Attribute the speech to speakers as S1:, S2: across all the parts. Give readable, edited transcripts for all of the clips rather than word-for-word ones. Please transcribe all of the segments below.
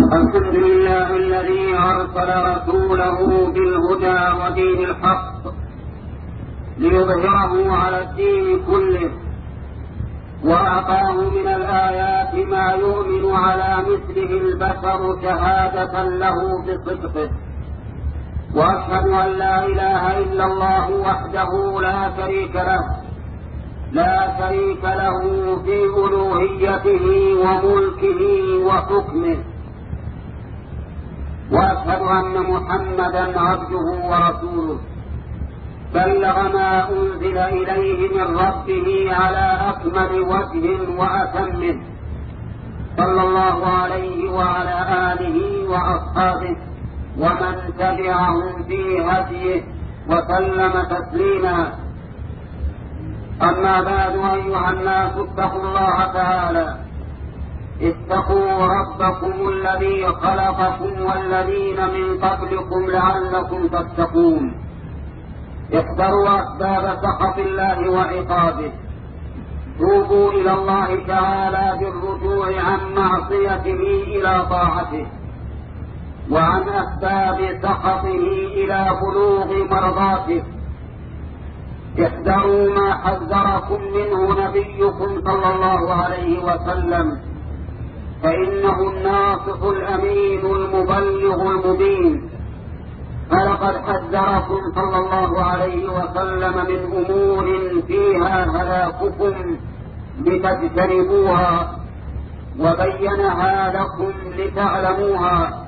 S1: الحمد لله الذي أرسل رسوله بالهدى ودين الحق ليظهره على الدين كله، وأعطاه من الآيات ما يؤمن على مثله البشر شهادة له بصدقه. وأشهد أن لا إله إلا الله وحده لا شريك له في ألوهيته وملكه وحكمه. وأشهد أن محمدا عبده ورسوله بلغ ما أنزل إليه من ربه على أكمل وجه وأتمه، صلى الله عليه وعلى آله وأصحابه ومن تبعهم في هديه وسلم تسليما. أما بعد، أيها الناس اتقوا الله تعالى، اتقوا ربكم الذي خلقكم والذين من قبلكم لعلكم تتقون. احذروا أسباب سخط الله وعقابه، توبوا إلى الله تعالى بالرجوع عن معصيته إلى طاعته، وعن أسباب سخطه إلى بلوغ مرضاته. احذروا ما حذركم منه نبيكم صلى الله عليه وسلم، فإنه الناصح الأمين المبلغ المبين. فلقد حذركم صلى الله عليه وسلم من أمور فيها هلاككم لتجتنبوها، وبينها لكم لتعلموها.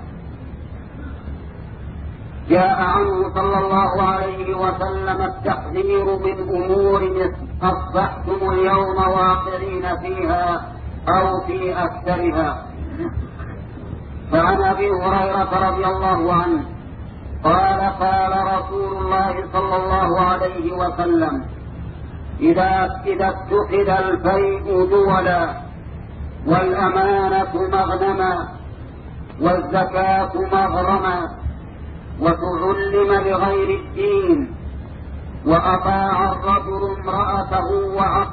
S1: جاء عنه صلى الله عليه وسلم التحذير من أمور أصبحتم اليوم واقعين فيها أو في أكثرها. فعن أبي هريرة رضي الله عنه قال: قال رسول الله صلى الله عليه وسلم: إذا اتخذ الفيء دولا، والأمانة مغنما، والزكاة مغرما، وتعلم لغير الدين، وأطاع الرجل امرأته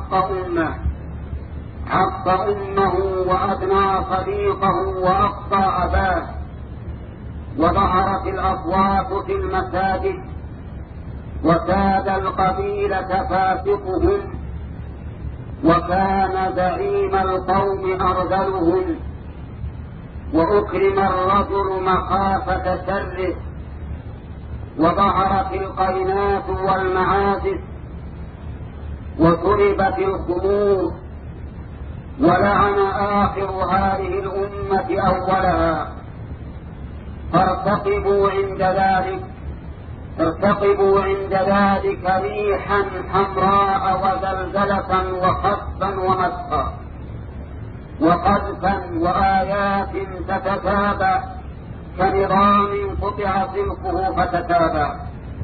S1: عق أمه وأدنى صديقه وأقصى أباه، وظهرت الأصوات في المساجد، وساد القبيلة فاسقهم، وكان زعيم القوم أرذلهم، وأكرم الرجل مخافة شره، وظهرت القينات والمعازف، وشربت الخمور، ولعن آخر هذه الأمة أولها. فارتقبوا عند ذلك ريحا حمراء وزلزلة وخسفا ومسخا وقذفا وآيات تتتابع كنظام قطع سلكه فتتابع.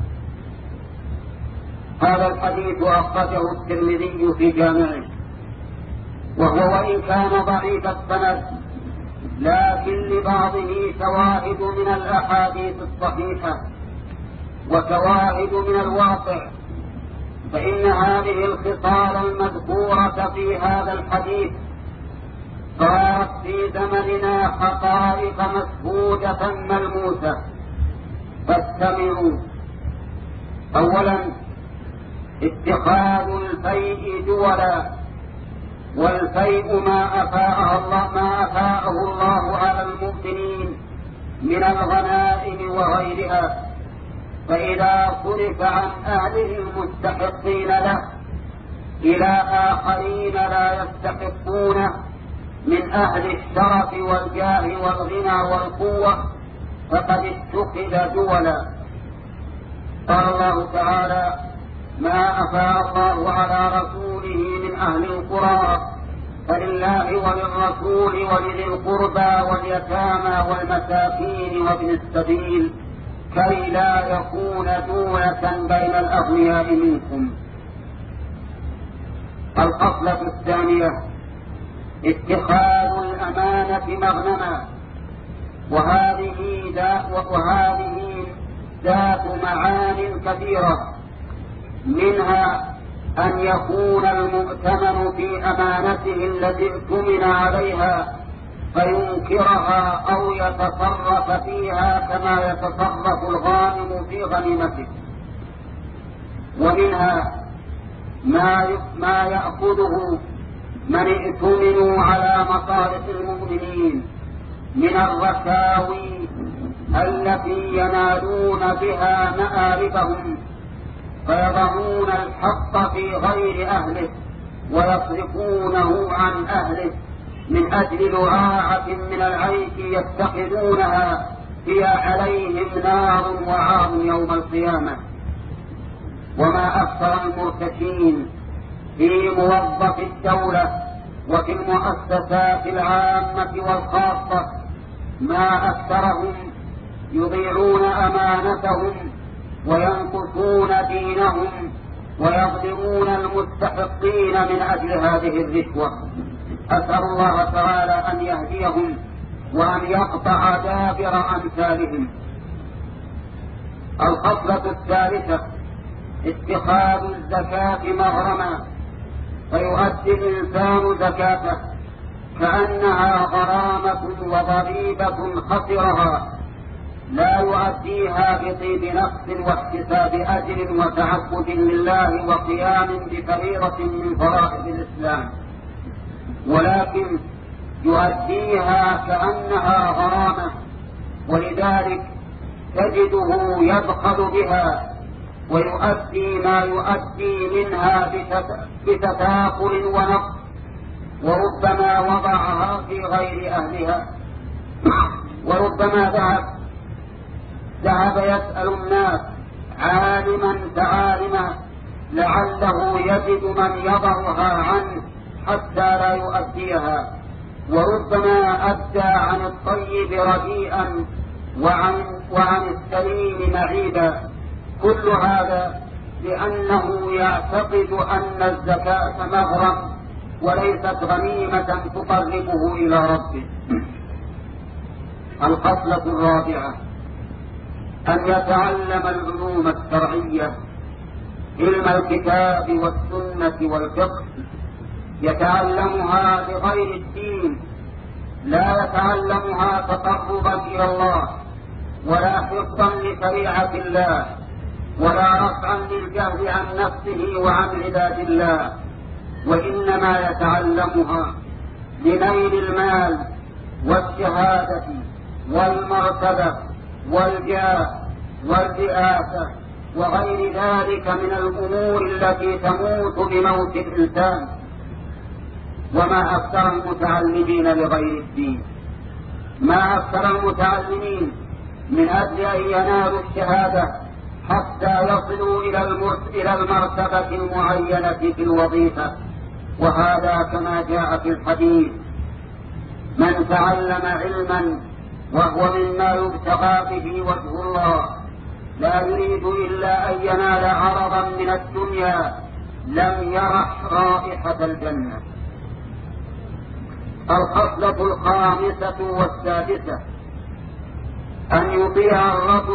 S1: هذا الحديث أخرجه الترمذي في جامعه، وهو وإن كان ضعيف السند، لكن لبعضه شواهد من الأحاديث الصحيحة وشواهد من الواقع. فإن هذه الخصال المذكورة في هذا الحديث صارت في زمننا حقائق مشهودة ملموسة. فاستمعوا. أولا، اتخاذ الفيء دولا، والفيء ما أفاءه الله على المؤمنين من الغنائم وغيرها، فإذا صرف عن أهله المستحقين له إلى آخرين لا يستحقونه من أهل الشرف والجاه والغنى والقوة، فقد اتخذ دولا. قال الله تعالى: ما أفاء الله على رسوله من أهل القرى فلله وللرسول ولذي القربى واليتامى والمساكين وابن السبيل كي لا يكون دولة بين الأغنياء منكم. الخصلة الثانية: اتخاذ الأمانة مغنما، وهذه ذات معان كثيرة، منها أن يكون المؤتمن في أمانته التي اؤتمن عليها فينكرها أو يتصرف فيها كما يتصرف الغانم في غنيمته. ومنها ما يأخذه من ائتمنوا على مصالح المؤمنين من الرشاوي التي ينالون بها مآربهم، فيضعون الحق في غير أهله ويصرفونه عن أهله من أجل لعاعة من العيش يتخذونها هي عليهم نار وعار يوم القيامة. وما أكثر المرتشين في موظف الدولة وفي المؤسسات العامة والخاصة، ما أكثرهم يضيعون أمانتهم وينقصون دينهم ويظلمون المستحقين من أجل هذه الرشوة. أسأل الله تعالى أن يهديهم وأن يقطع دابر أمثالهم. الخصلة الثالثة اتخاذ الزكاة مغرما، فيؤدي الإنسان زكاته كأنها غرامة وضريبة خسرها، لا يؤديها بطيب نفس واحتساب أجر وتعبد لله وقيام بفريضة من فرائض الإسلام، ولكن يؤديها كأنها غرامة، ولذلك تجده يبخل بها ويؤدي ما يؤدي منها بتتاخر ونقص، وربما وضعها في غير أهلها. وربما ذهب يسأل الناس عالما فعالما لعله يجد من يضعها عنه حتى لا يؤديها، وربما أدى عن الطيب رديئا وعن السليم معيبا. كل هذا لأنه يعتقد أن الزكاة مغرم وليست غنيمة تقربه إلى ربه. الخصلة الرابعة أن يتعلم العلوم الشرعية، علم الكتاب والسنة والفقه، يتعلمها لغير الدين، لا يتعلمها تقربا إلى الله ولا حفظا لشريعة الله ولا رفعا للجهل عن نفسه وعن عباد الله، وإنما يتعلمها لنيل المال والشهادة والمرتبة والجاه والرئاسة وغير ذلك من الأمور التي تموت بموت الإنسان. وما أكثر المتعلمين لغير الدين، ما أكثر المتعلمين من أجل أن ينالوا الشهادة حتى يصلوا إلى المرتبة المعينة في الوظيفة. وهذا كما جاء في الحديث: من تعلم علما وهو مما يبتغى به وجه الله لا يريد إلا أن ينال عرضا من الدنيا لم يرح رائحة الجنة. الخصلة الخامسة والسادسة أن يطيع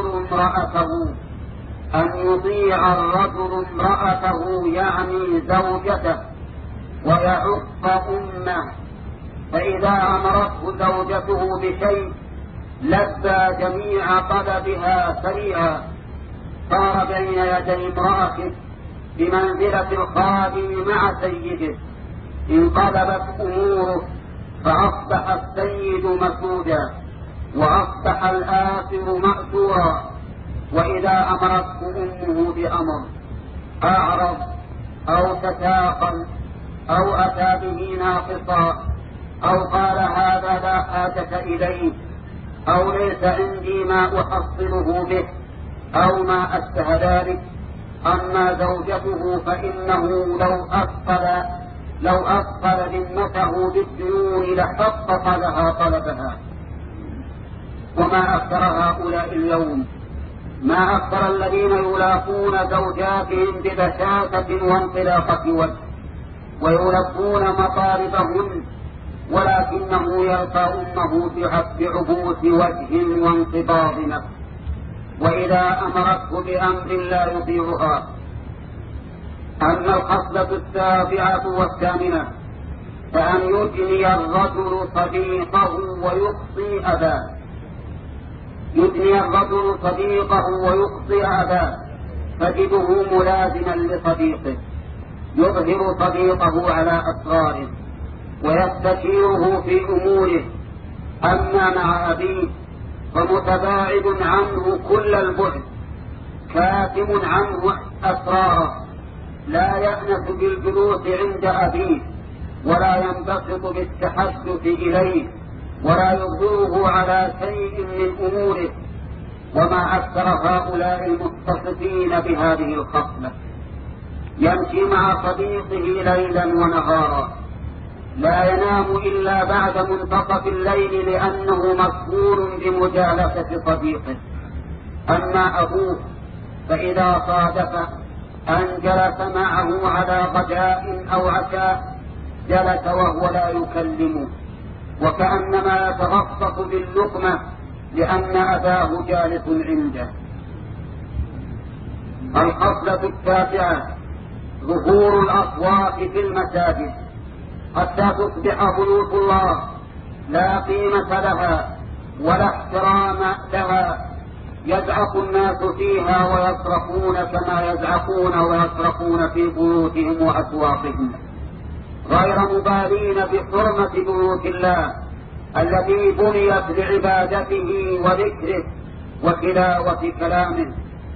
S1: الرجل امرأته يعني زوجته ويعق أمه، فإذا أمرته زوجته بشيء لبى جميع طلبها سريعا، صار بين يدي امرأته بمنزلة الخادم مع سيده، انقلبت أموره فأصبح السيد مسودا وأصبح الآثر مأثورا. وإذا أمرته أمه بأمر أعرض أو تساقل أو أتى به ناقصا أو قال هذا لا حاجة إليه أو ليس عندي ما أحصله به أو ما أشبه ذلك. أما زوجته فإنه لو أثقل ذمته بالديون لحقق لها طلبها. وما أكثر هؤلاء اليوم، ما أكثر الذين يلاقون زوجاتهم ببشاشة وانطلاقة وجه ويلبون مطالبهن، ولكنه يلقى أمه بعبوس وجه وانقباض نفس، وإذا أمرته بأمر لا يطيعها. أما الخصلة السابعة والثامنة كأن يدني الرجل صديقه ويقصي أباه، يدني الرجل صديقه ويقصي أباه، تجده ملازما لصديقه، يظهر صديقه على أسراره ويستشيره في أموره. أما مع أبيه فمتباعد عنه كل البعد، كاتم عنه أسراره، لا يأنس بالجلوس عند أبيه، ولا ينبسط بالتحدث إليه، ولا يظهره على شيء من أموره. وما أكثر هؤلاء المتصفين بهذه الخصلة، يمشي مع صديقه ليلا ونهارا، لا ينام إلا بعد منتصف الليل لأنه مشغول بمجالسة صديقه. أما أبوه فإذا صادف أن جلس معه على غداء أو عشاء جلس وهو لا يكلمه، وكأنما يتغطس باللقمة لأن أباه جالس عنده. الخصلة التاسعة ظهور الأصوات في المساجد حتى تصبح بيوت الله لا قيمة لها ولا احترام لها، يزعق الناس فيها ويصرخون كما يزعقون ويصرخون في بيوتهم وأسواقهم، غير مبالين بحرمة بيوت الله التي بنيت لعبادته وذكره وتلاوة كلامه.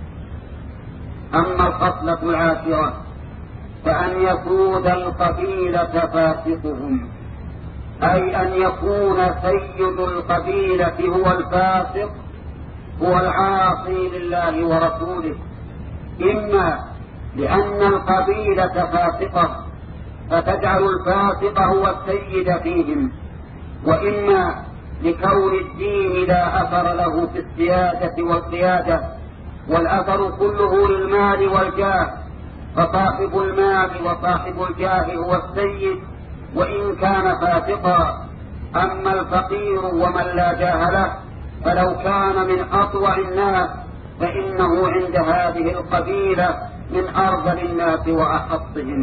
S1: أما الخصلة العاشرة فأن يسود القبيلة فاسقهم، أي أن يكون سيد القبيلة هو الفاسق، هو العاصي لله ورسوله، إما لأن القبيلة فاسقة فتجعل الفاسق هو السيد فيهم، وإما لكون الدين لا أثر له في السيادة والقيادة، والأثر كله للمال والجاه، فصاحب المال وصاحب الجاه هو السيد وإن كان فاسقا. أما الفقير ومن لا جاه له فلو كان من أطوع الناس فإنه عند هذه القبيلة من أرذل الناس وأحطهم.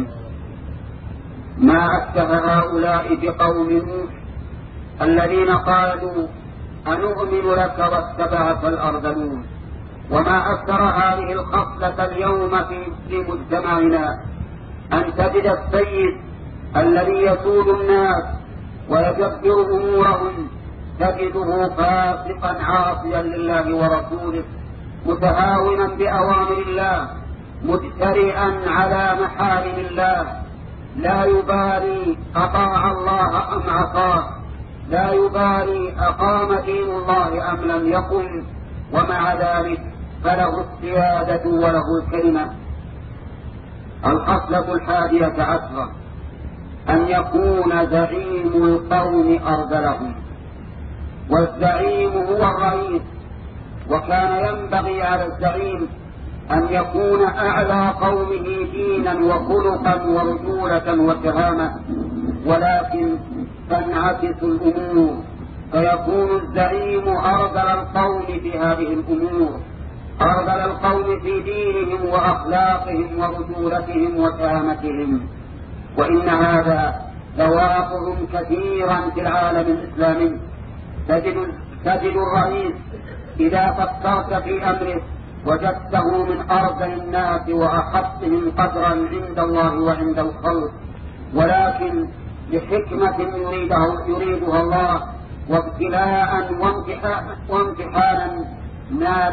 S1: ما أشبه هؤلاء بقوم نوح الذين قالوا أنؤمن لك واتبعك الأرذلون. وما أكثر هذه الخصلة اليوم في مجتمعنا، أن تجد السيد الذي يسود الناس ويدبر أمورهم تجده فاسقا عاصيا لله ورسوله، متهاونا بأوامر الله، مجترئا على محارم الله، لا يبالي أطاع الله أم عصاه، لا يبالي أقام دين الله أم لم يقم، ومع ذلك فله السيادة وله الكلمة. الخصلة الحادية عشرة أن يكون زعيم القوم أرذلهم، والزعيم هو الرئيس، وكان ينبغي على الزعيم أن يكون أعلى قومه دينا وخلقا ورجولة وشهامة، ولكن تنعكس الأمور فيكون الزعيم أرذل القوم في هذه الأمور، أرذل القوم في دينهم وأخلاقهم ورجولتهم وشهامتهم. وإن هذا لواقع كثيرا في العالم الإسلامي. تجد الرئيس إذا فكرت في أمره وجدته من أرذل الناس وأحطهم قدرا عند الله وعند الخلق، ولكن لحكمة يريدها الله وابتلاء وامتحانا نال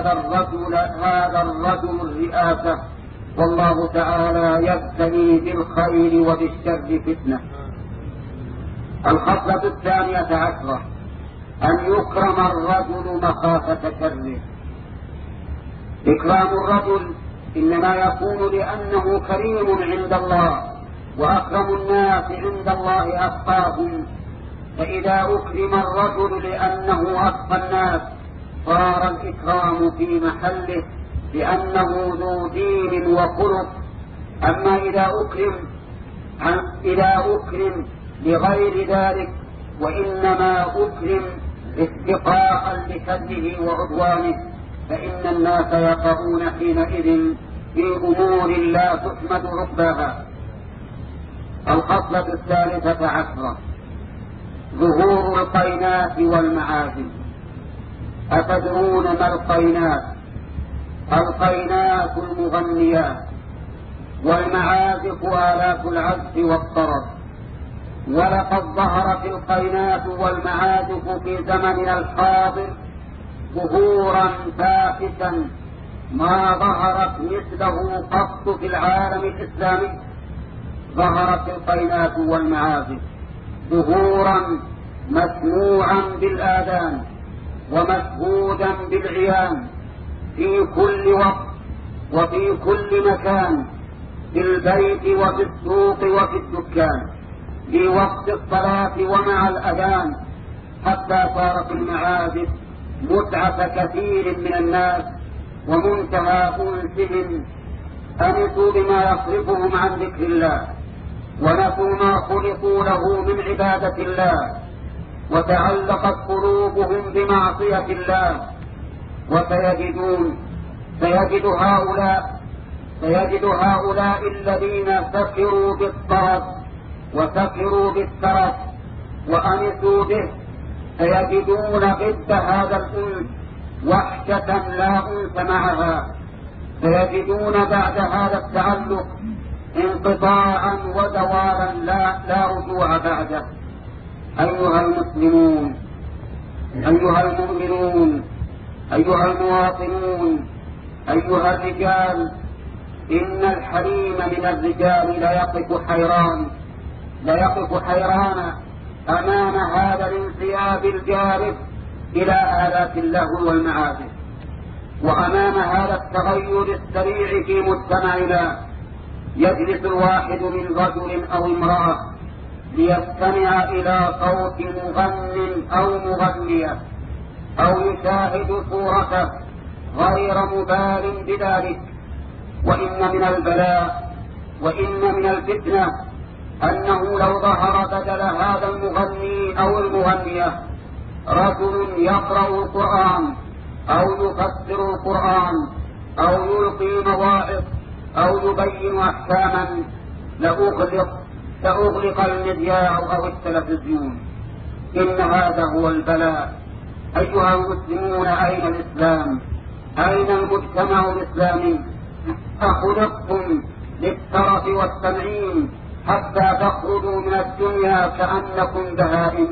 S1: هذا الرجل الرئاسة، والله تعالى يبتلي بالخير وبالشر فتنة. الخصلة الثانية عشرة أن يكرم الرجل مخافة شره. إكرام الرجل إنما يكون لأنه كريم عند الله، وأكرم الناس عند الله أتقاهم، فإذا أكرم الرجل لأنه أتقى الناس صار الإكرام في محله لأنه ذو دين وخلق. أما إذا أكرم لغير ذلك وإنما أكرم استقاء لشره وعدوانه، فإن الناس يقعون حينئذ في أمور لا تحمد ركبها. الخصلة 13 ظهور القينات والمعازف. أتدرون ما القينات؟ القينات المغنيات، والمعازف آلات العزف والطرب. ولقد ظهرت القينات والمعازف في زمننا الحاضر ظهورا فاحشا ما ظهرت مثله قط في العالم الإسلامي. ظهرت القينات والمعازف ظهورا مسموعا بالآذان ومشهودا بالعيان في كل وقت وفي كل مكان، في البيت وفي السوق وفي الدكان، في وقت الصلاة ومع الأذان، حتى صارت المعازف متعة كثير من الناس ومنتهى أنسهم. أنسوا بما يصرفهم عن ذكر الله، ونسوا ما خلقوا له من عبادة الله، وتعلقت قلوبهم بمعصية الله. سيجد هؤلاء الذين سكروا بالطرب وسكروا بالترف وأنسوا به، سيجدون ضد هذا الأنس وحشة لا أنس معها. سيجدون بعد هذا التعلق انقطاعا وزوالا لا رجوع بعده. أيها المسلمون، أيها المؤمنون، أيها المواطنون، أيها الرجال، إن الحريم من الرجال ليقف حيران أمام هذا الانسياب الجارف إلى آلات اللهو والمعازف، وأمام هذا التغير السريع في مجتمعنا. يجلس الواحد من رجل أو امرأة ليستمع إلى صوت مغن أو مغنية أو يشاهد صورته غير مبال بذلك. وإن من البلاء وإن من الفتنة أنه لو ظهر بدل هذا المغني أو المغنية رجل يقرأ القرآن أو يفسر القرآن أو يلقي مواعظ أو يبين أحكاما لأغلق المذياع أو التلفزيون. إن هذا هو البلاء. أيها المسلمون، أين الإسلام؟ أين المجتمع الإسلامي؟ أخلقتم للترف والتنعيم حتى تخرجوا من الدنيا كأنكم بهائم.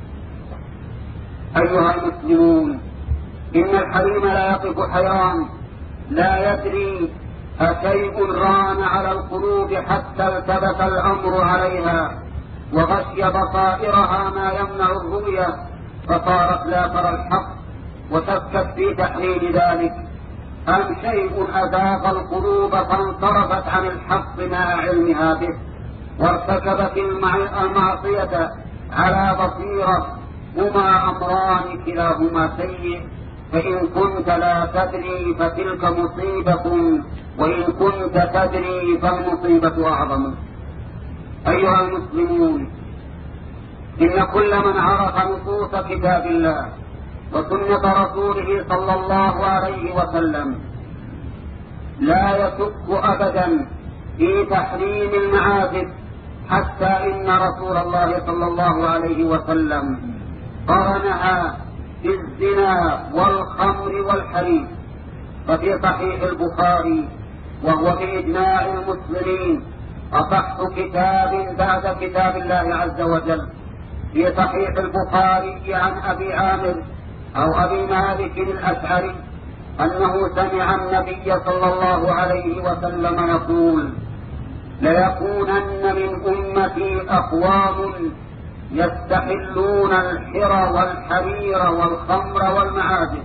S1: أيها المسلمون، إن الحريم لا يقف حيران، لا يدري أشيء ران على القلوب حتى التبس الأمر عليها وغشي بصائرها ما يمنع الرؤية، فصارت لا ترى الحق وشكت في تحليل ذلك، أم شيء أذاق القلوب فانصرفت عن الحق مع علمها به وارتكبت المعصية على بصيرة. هما أمران كلاهما سيء، فإن كنت لا تدري فتلك مصيبة، وإن كنت تدري فالمصيبة أعظم. أيها المسلمون، إن كل من عرف نصوص كتاب الله وسنة رسوله صلى الله عليه وسلم لا يشك أبدا في تحريم المعازف، حتى إن رسول الله صلى الله عليه وسلم قرنها بالزنا والخمر والحريم. ففي صحيح البخاري، وهو بإجماع المسلمين أصح كتاب بعد كتاب الله عز وجل، في صحيح البخاري عن أبي عامر أو أبي مالك الأشعري أنه سمع النبي صلى الله عليه وسلم يقول: ليكونن من أمتي أقوام يستحلون الحر والحرير والخمر والمعازف.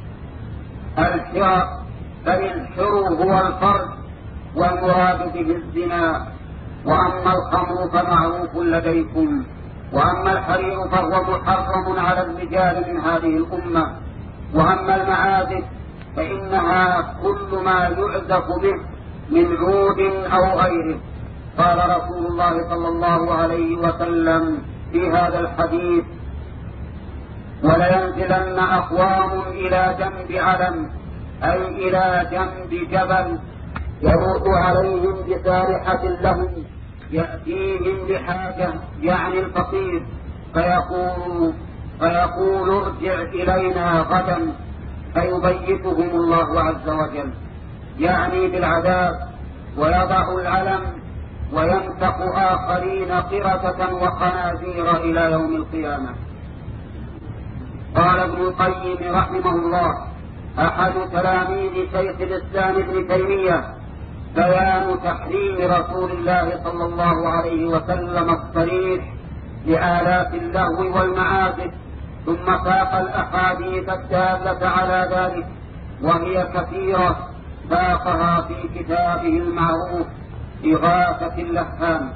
S1: الحر بل الحر هو الفرج والمراد به الزنا، وأما الخمر فمعروف لديكم، وأما الحرير فهو محرم على الرجال من هذه الأمة، وأما المعازف فإنها كل ما يعزف به من عود أو غيره. قال رسول الله صلى الله عليه وسلم في هذا الحديث: ولينزلن أقوام إلى جنب علم، أي إلى جنب جبل، يمر عليهم بسارحة لهم يأتيهم بحاجة يعني الفقير فيقول ارجع إلينا غدا فيبيتهم الله عز وجل يعني بالعذاب، ويضع العلم وينتق آخرين قردة وخنازير إلى يوم القيامة. قال ابن القيم رحمه الله: أحد تلاميذ شيخ الإسلام ابن تيمية بيان تحريم رسول الله صلى الله عليه وسلم الصريح لآلات اللهو والمعازف، ثم ساق الأحاديث الدالة على ذلك وهي كثيرة، ساقها في كتابه المعروف إغاثة اللهفان.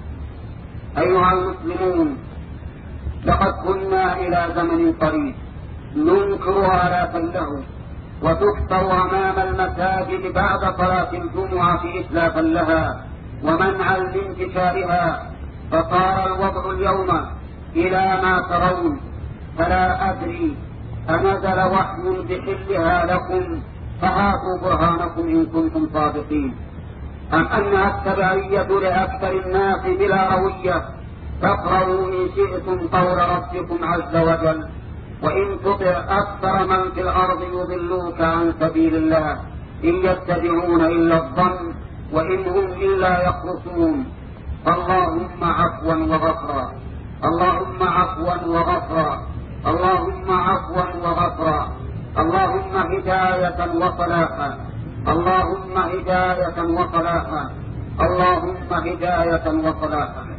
S1: أيها المسلمون، لقد كنا إلى زمن قريب ننكر آلات اللهو وتكثر أمام المساجد بعد صلاة الجمعة إتلافا لها ومنعا لانتشارها، فصار الوضع اليوم إلى ما ترون، فلا أدري أنزل وحي بحلها لكم فهاتوا برهانكم إن كنتم صادقين، أم أنها التبعية لأكثر الناس بلا روية. فاقرأوا إن شئتم قول ربكم عز وجل: وإن تطع أكثر من في الأرض يضلوك عن سبيل الله إن يتبعون إلا الظن وإن هم إلا يخرصون. اللهم عفوا وغفرا، اللهم عفوا وغفرا، اللهم عفوا وغفرا، اللهم هداية وصلاحا، اللهم هداية وصلاحا، اللهم هداية وصلاحا.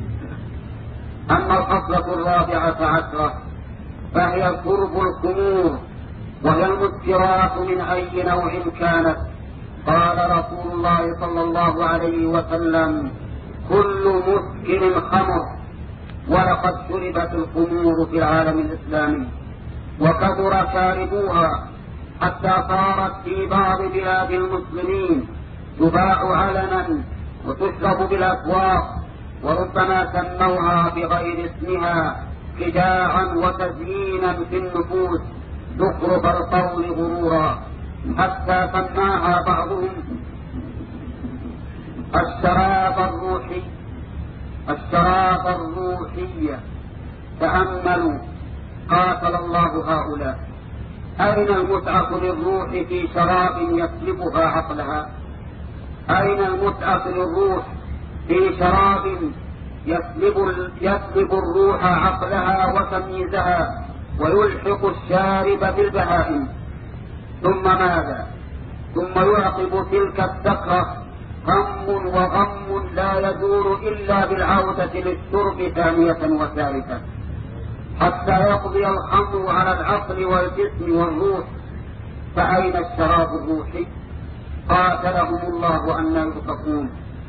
S1: أما الخصلة الرابعة عشرة فهي شرب الخمور، وهي المسكرات من أي نوع كانت. قال رسول الله صلى الله عليه وسلم: كل مسكر خمر. ولقد شربت الخمور في العالم الإسلامي وكثر شاربوها حتى صارت في بعض بلاد المسلمين تباع علنا وتشرب بالأسواق، وربما سموها بغير اسمها خداعا وتزيينا في النفوس زخرف القول غرورا، حتى سماها بعضهم الشراب الروحي. تأملوا قاتل الله هؤلاء، أين المتعة للروح في شراب يسلبها عقلها؟ أين المتعة للروح في شراب يسلب الروح عقلها وتمييزها ويلحق الشارب بالبهائم؟ ثم ماذا؟ ثم يعقب تلك السكرة هم وغم لا يدور إلا بالعودة للشرب ثانية وثالثة حتى يقضي الخمر على العقل والجسم والروح. فأين الشراب الروحي؟ قاتلهم الله أن يؤفكون.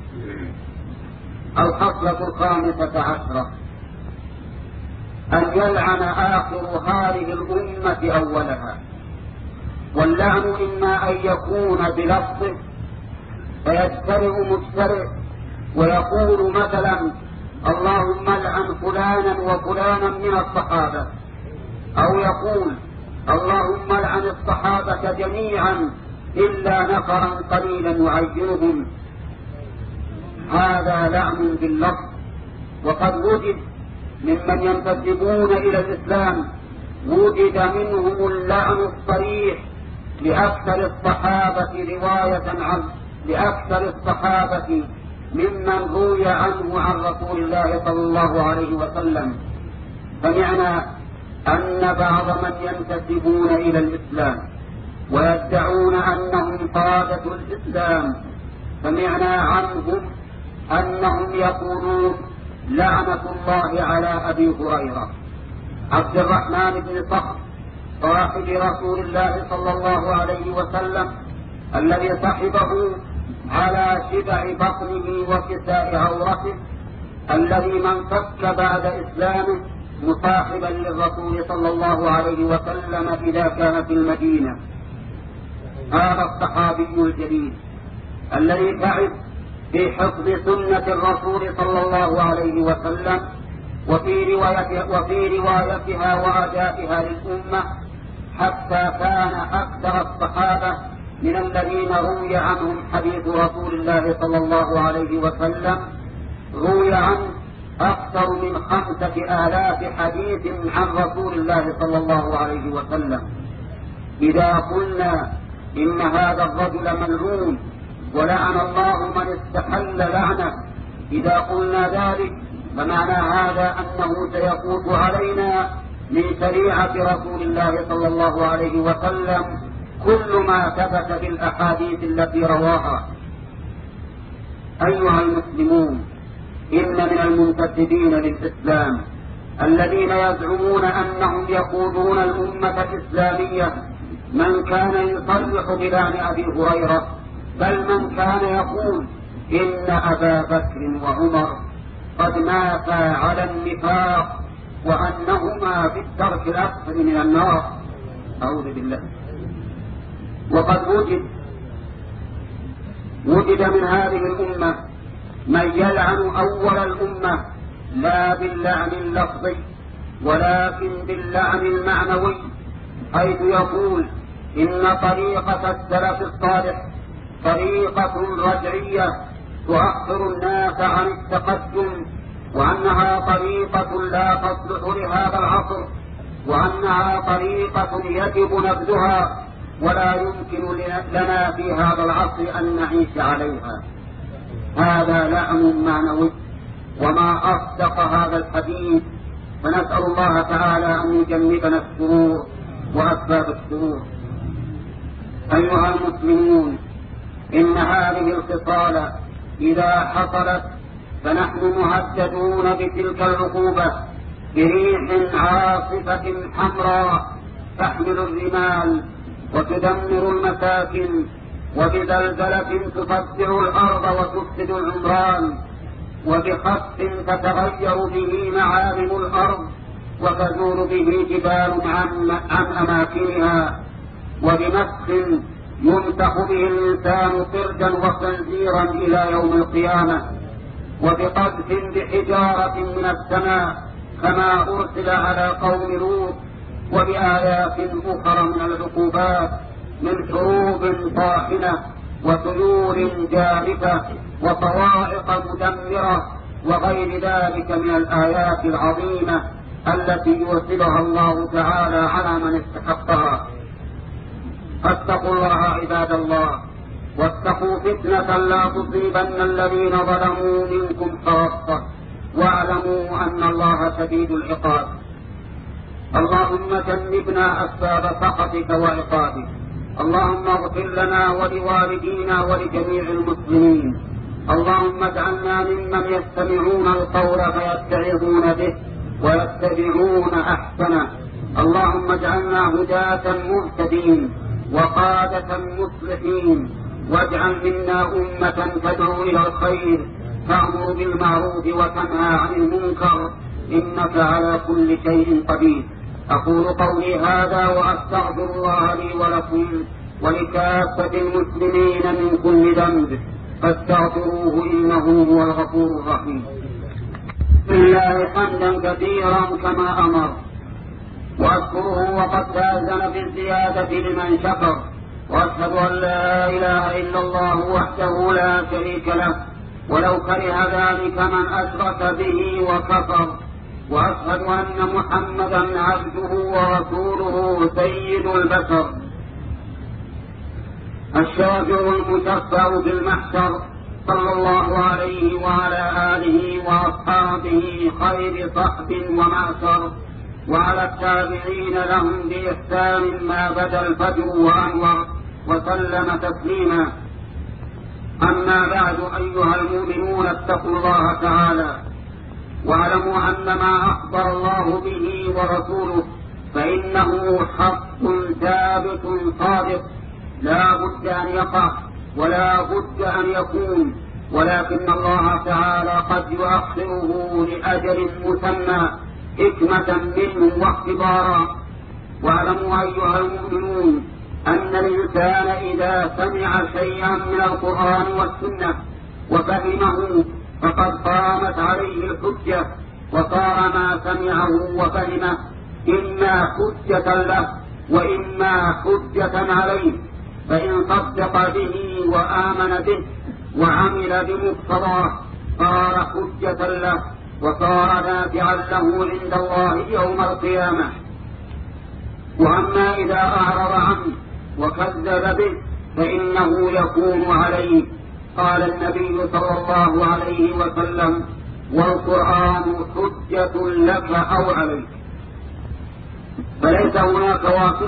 S1: الخصلة الخامسة عشرة أن يلعن آخر هذه الأمة أولها. واللعن إما أن يكون بلفظه فيجترئ مجترئ ويقول مثلا: اللهم العن فلانا وفلانا من الصحابة، أو يقول: اللهم العن الصحابة جميعا إلا نفرا قليلا يعينهم. هذا لعن باللفظ. وقد وجد ممن ينتسبون إلى الإسلام وجد منهم اللعن الصريح لأكثر الصحابة ممن روي عنه عن رسول الله صلى الله عليه وسلم. فمعنى أن بعض من ينتسبون إلى الإسلام ويدعون أنهم قادة الإسلام، فمعنى عنهم أنهم يقولون: لعنة الله على أبي هريرة عبد الرحمن بن صخر صاحب رسول الله صلى الله عليه وسلم الذي صحبه على شبع بطنه وكساء عورته، الذي من فك بعد إسلامه مصاحبا للرسول صلى الله عليه وسلم إذا كان في المدينة. هذا الصحابي الجليل الذي تعب في حفظ سنة الرسول صلى الله عليه وسلم وفي روايتها وأدائها للأمة، حتى كان أكثر الصحابة من الذين روي عنهم حديث رسول الله صلى الله عليه وسلم روي عنه أكثر من 5000 حديث عن رسول الله صلى الله عليه وسلم. إذا قلنا إن هذا الرجل ملعون ولعن الله من استحل لعنه، إذا قلنا ذلك فمعنى هذا أنه سيفوت علينا من شريعة رسول الله صلى الله عليه وسلم كل ما ثبت في الأحاديث التي رواها. أيها المسلمون، إن من المنتسبين للإسلام الذين يزعمون أنهم يقودون الأمة الإسلامية من كان يصرح بلعن أبي هريرة، بل من كان يقول إن أبا بكر وعمر قد ماتا على النفاق وأنهما في الدرك الأسفل من النار. أعوذ بالله. وقد وجد من هذه الأمة من يلعن أول الأمة لا باللعن اللفظي ولكن باللعن المعنوي، حيث يقول إن طريقة السلف الصالح طريقة رجعية تؤخر الناس عن التقدم، وأنها طريقة لا تصلح لهذا العصر، وأنها طريقة يجب نبذها ولا يمكن لنا في هذا العصر أن نعيش عليها. هذا لعن معنوي، وما أصدق هذا الحديث، فنسأل الله تعالى أن يجنبنا الشرور وأسباب الشرور. أيها المسلمون، إن هذه الخصال إذا حصلت فنحن مهددون بتلك العقوبة بريح عاصفة حمراء تحمل الرمال وتدمر المساكن، وبزلزلة تفجر الأرض وتفسد العمران، وبخسف تتغير به معالم الأرض وتزول به جبال عن أماكنها، وبمسخ يمسخ به الإنسان سرجا وخنزيرا إلى يوم القيامة، وبقذف بحجارة من السماء كما أرسل على قوم لوط، وبآيات أخرى من العقوبات من حروب طاحنة وطيور جارفة وصواعق مدمرة وغير ذلك من الآيات العظيمة التي يرسلها الله تعالى على من استحقها. فاتقوا الله عباد الله، واتقوا فتنة لا تصيبن الذين ظلموا منكم خاصة، واعلموا أن الله شديد العقاب. اللهم جنبنا أسباب سخطك وعقابك، اللهم اغفر لنا ولوالدينا ولجميع المسلمين، اللهم اجعلنا ممن يستمعون القول فيتعظون به ويتبعون أحسنه، اللهم اجعلنا هداة مهتدين وقادة مصلحين، واجعل منا أمة تدعو إلى الخير تأمر بالمعروف وتنهى عن المنكر، إنك على كل شيء قدير. أقول قولي هذا وأستغفر الله لي ولكم ولكافة المسلمين من كل ذنب، فاستغفروه إنه هو الغفور الرحيم. بسم الله حمدا كثيرا كما أمر، وأذكره وقد تأذن بالزيادة لمن شكر، وأشهد أن لا إله إلا الله وحده لا شريك له ولو كره ذلك من أشرك به وكفر، وأشهد أن محمدا عبده ورسوله سيد البشر الشافع المشفع في المحشر، صلى الله عليه وعلى آله وأصحابه خير صحب ومعشر، وعلى التابعين لهم بإحسان ما بدا الفجر وأنور، وسلم تسليما. أما بعد، أيها المؤمنون، اتقوا الله تعالى واعلموا أن ما أخبر الله به ورسوله فإنه حق ثابت صادق، لا بد أن يقع ولا بد أن يكون، ولكن الله تعالى قد يؤخره لأجل مسمى حكمة منه واختبارا. واعلموا أيها المؤمنون أن الإنسان إذا سمع شيئا من القرآن والسنة وفهمه فقد قامت عليه الحجة، وصار ما سمعه وفهمه إما حجة له وإما حجة عليه، فإن صدق به وآمن به وعمل بمقتضاه صار حجة له وصار نافعا له عند الله يوم القيامة. وأما إذا أعرض عنه وكذب به فإنه يكون عليه. قال النبي صلى الله عليه وسلم: والقرآن حجة لك أو عليك. فليس هناك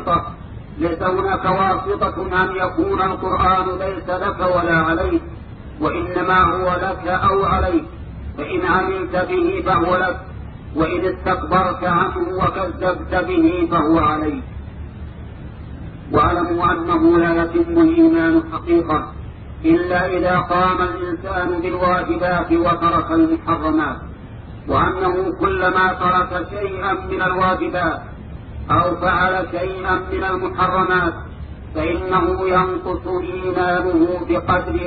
S1: واسطة أن يكون القرآن ليس لك ولا عليك، وإنما هو لك أو عليك. فإن عملت به فهو لك، وإن استكبرت عنه وكذبت به فهو عليك. واعلموا أنه لا يتم الإيمان حقيقة إلا إذا قام الإنسان بالواجبات وترك المحرمات، وأنه كلما ترك شيئا من الواجبات أو فعل شيئا من المحرمات فإنه ينقص إيمانه بقدر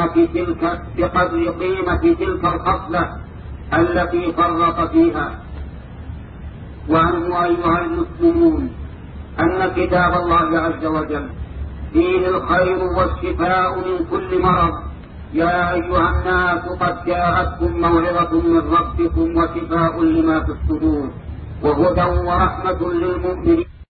S1: قيمة تلك الخصلة التي فرط فيها. واعلموا أيها المسلمون أن كتاب الله عز وجل فيه الخير والشفاء من كل مرض. يا أيها الناس قد جاءتكم موعظة من ربكم وشفاء لما في الصدور وهدى ورحمة للمؤمنين.